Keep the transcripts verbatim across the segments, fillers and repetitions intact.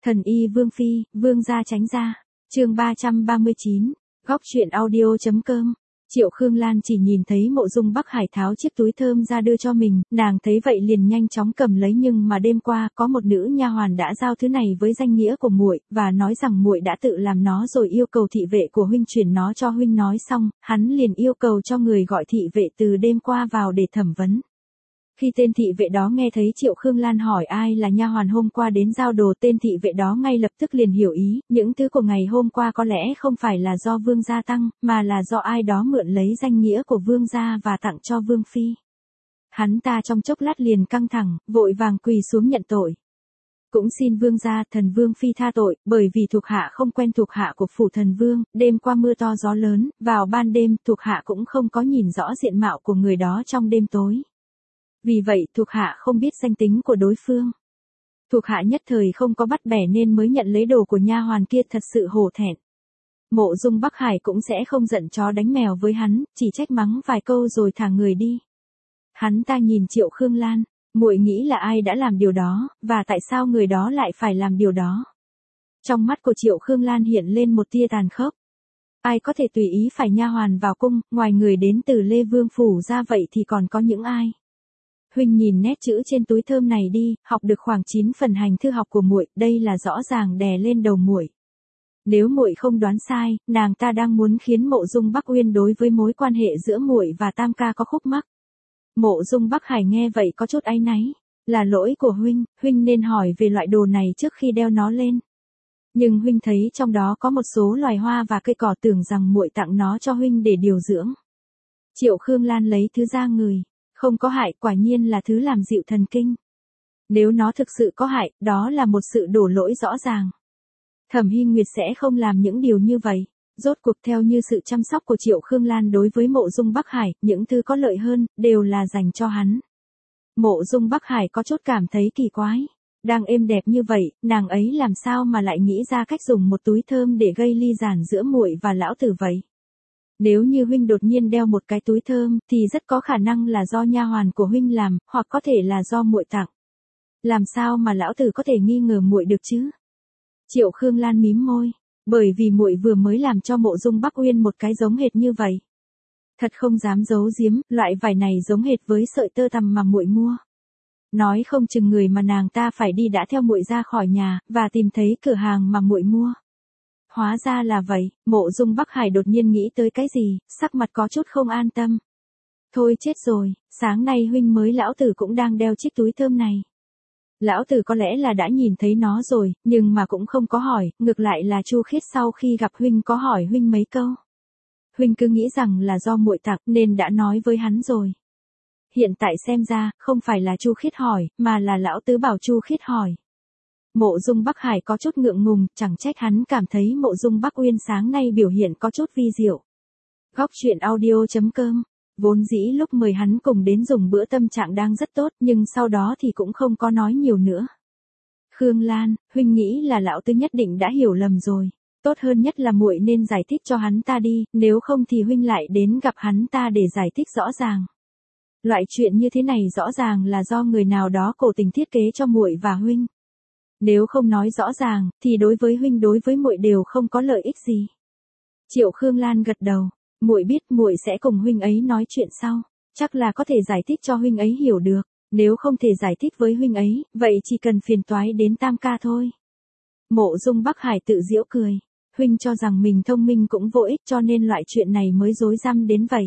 Thần y Vương Phi, Vương gia tránh ra. Chương ba trăm ba mươi chín, góc truyện audio chấm com. Triệu Khương Lan chỉ nhìn thấy Mộ Dung Bắc Hải tháo chiếc túi thơm ra đưa cho mình, nàng thấy vậy liền nhanh chóng cầm lấy, nhưng mà đêm qua có một nữ nha hoàn đã giao thứ này với danh nghĩa của muội và nói rằng muội đã tự làm nó rồi yêu cầu thị vệ của huynh chuyển nó cho huynh. Nói xong, hắn liền yêu cầu cho người gọi thị vệ từ đêm qua vào để thẩm vấn. Khi tên thị vệ đó nghe thấy Triệu Khương Lan hỏi ai là nha hoàn hôm qua đến giao đồ, tên thị vệ đó ngay lập tức liền hiểu ý, những thứ của ngày hôm qua có lẽ không phải là do Vương gia tặng, mà là do ai đó mượn lấy danh nghĩa của Vương gia và tặng cho Vương Phi. Hắn ta trong chốc lát liền căng thẳng, vội vàng quỳ xuống nhận tội. Cũng xin Vương gia, thần Vương Phi tha tội, bởi vì thuộc hạ không quen thuộc hạ của phủ thần Vương, đêm qua mưa to gió lớn, vào ban đêm thuộc hạ cũng không có nhìn rõ diện mạo của người đó trong đêm tối. Vì vậy thuộc hạ không biết danh tính của đối phương. Thuộc hạ nhất thời không có bắt bẻ nên mới nhận lấy đồ của nha hoàn kia, thật sự hổ thẹn. Mộ Dung Bắc Hải cũng sẽ không giận chó đánh mèo với hắn, chỉ trách mắng vài câu rồi thả người đi. Hắn ta nhìn Triệu Khương Lan, muội nghĩ là ai đã làm điều đó, và tại sao người đó lại phải làm điều đó? Trong mắt của Triệu Khương Lan hiện lên một tia tàn khốc. Ai có thể tùy ý phải nha hoàn vào cung, ngoài người đến từ Lê Vương phủ ra vậy thì còn có những ai? Huynh nhìn nét chữ trên túi thơm này đi, học được khoảng chín phần hành thư học của muội, đây là rõ ràng đè lên đầu muội. Nếu muội không đoán sai, nàng ta đang muốn khiến Mộ Dung Bắc Uyên đối với mối quan hệ giữa muội và Tam ca có khúc mắc. Mộ Dung Bắc Hải nghe vậy có chút áy náy, là lỗi của huynh, huynh nên hỏi về loại đồ này trước khi đeo nó lên. Nhưng huynh thấy trong đó có một số loài hoa và cây cỏ, tưởng rằng muội tặng nó cho huynh để điều dưỡng. Triệu Khương Lan lấy thứ ra người. Không có hại, quả nhiên là thứ làm dịu thần kinh. Nếu nó thực sự có hại, đó là một sự đổ lỗi rõ ràng. Thẩm Hy Nguyệt sẽ không làm những điều như vậy. Rốt cuộc theo như sự chăm sóc của Triệu Khương Lan đối với Mộ Dung Bắc Hải, những thứ có lợi hơn, đều là dành cho hắn. Mộ Dung Bắc Hải có chút cảm thấy kỳ quái. Đang êm đẹp như vậy, nàng ấy làm sao mà lại nghĩ ra cách dùng một túi thơm để gây ly giản giữa muội và lão tử vậy? Nếu như huynh đột nhiên đeo một cái túi thơm, thì rất có khả năng là do nha hoàn của huynh làm, hoặc có thể là do muội tặng. Làm sao mà lão tử có thể nghi ngờ muội được chứ? Triệu Khương Lan mím môi, bởi vì muội vừa mới làm cho Mộ Dung Bắc Uyên một cái giống hệt như vậy. Thật không dám giấu giếm, loại vải này giống hệt với sợi tơ tằm mà muội mua. Nói không chừng người mà nàng ta phải đi đã theo muội ra khỏi nhà và tìm thấy cửa hàng mà muội mua. Hóa ra là vậy, Mộ Dung Bắc Hải đột nhiên nghĩ tới cái gì, sắc mặt có chút không an tâm. Thôi chết rồi, sáng nay huynh mới lão tử cũng đang đeo chiếc túi thơm này. Lão tử có lẽ là đã nhìn thấy nó rồi, nhưng mà cũng không có hỏi, ngược lại là Chu Khiết sau khi gặp huynh có hỏi huynh mấy câu. Huynh cứ nghĩ rằng là do muội tặng nên đã nói với hắn rồi. Hiện tại xem ra, không phải là Chu Khiết hỏi, mà là lão tứ bảo Chu Khiết hỏi. Mộ Dung Bắc Hải có chút ngượng ngùng, chẳng trách hắn cảm thấy Mộ Dung Bắc Uyên sáng nay biểu hiện có chút vi diệu. Góc truyện audio chấm com. Vốn dĩ lúc mời hắn cùng đến dùng bữa tâm trạng đang rất tốt, nhưng sau đó thì cũng không có nói nhiều nữa. Khương Lan, huynh nghĩ là lão tứ nhất định đã hiểu lầm rồi. Tốt hơn nhất là muội nên giải thích cho hắn ta đi, nếu không thì huynh lại đến gặp hắn ta để giải thích rõ ràng. Loại chuyện như thế này rõ ràng là do người nào đó cố tình thiết kế cho muội và huynh. Nếu không nói rõ ràng, thì đối với huynh đối với muội đều không có lợi ích gì. Triệu Khương Lan gật đầu, muội biết, muội sẽ cùng huynh ấy nói chuyện sau, chắc là có thể giải thích cho huynh ấy hiểu được, nếu không thể giải thích với huynh ấy, vậy chỉ cần phiền toái đến Tam ca thôi. Mộ Dung Bắc Hải tự giễu cười, huynh cho rằng mình thông minh cũng vô ích cho nên loại chuyện này mới rối rắm đến vậy.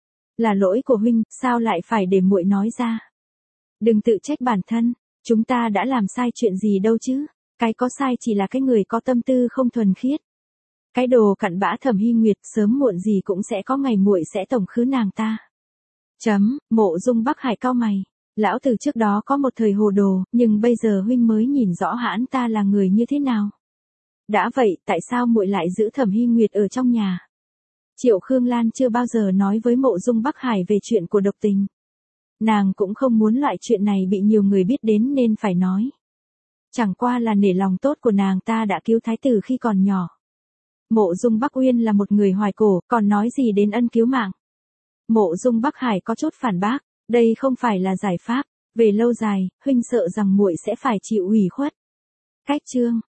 Là lỗi của huynh, sao lại phải để muội nói ra? Đừng tự trách bản thân. Chúng ta đã làm sai chuyện gì đâu chứ, cái có sai chỉ là cái người có tâm tư không thuần khiết. Cái đồ cặn bã Thẩm Hy Nguyệt, sớm muộn gì cũng sẽ có ngày muội sẽ tổng khứ nàng ta. Chấm, Mộ Dung Bắc Hải cau mày, lão tử trước đó có một thời hồ đồ, nhưng bây giờ huynh mới nhìn rõ hãn ta là người như thế nào. Đã vậy, tại sao muội lại giữ Thẩm Hy Nguyệt ở trong nhà? Triệu Khương Lan chưa bao giờ nói với Mộ Dung Bắc Hải về chuyện của độc tình. Nàng cũng không muốn loại chuyện này bị nhiều người biết đến nên phải nói. Chẳng qua là nể lòng tốt của nàng ta đã cứu thái tử khi còn nhỏ. Mộ Dung Bắc Uyên là một người hoài cổ, còn nói gì đến ân cứu mạng. Mộ Dung Bắc Hải có chút phản bác, đây không phải là giải pháp, về lâu dài, huynh sợ rằng muội sẽ phải chịu ủy khuất. Cách chương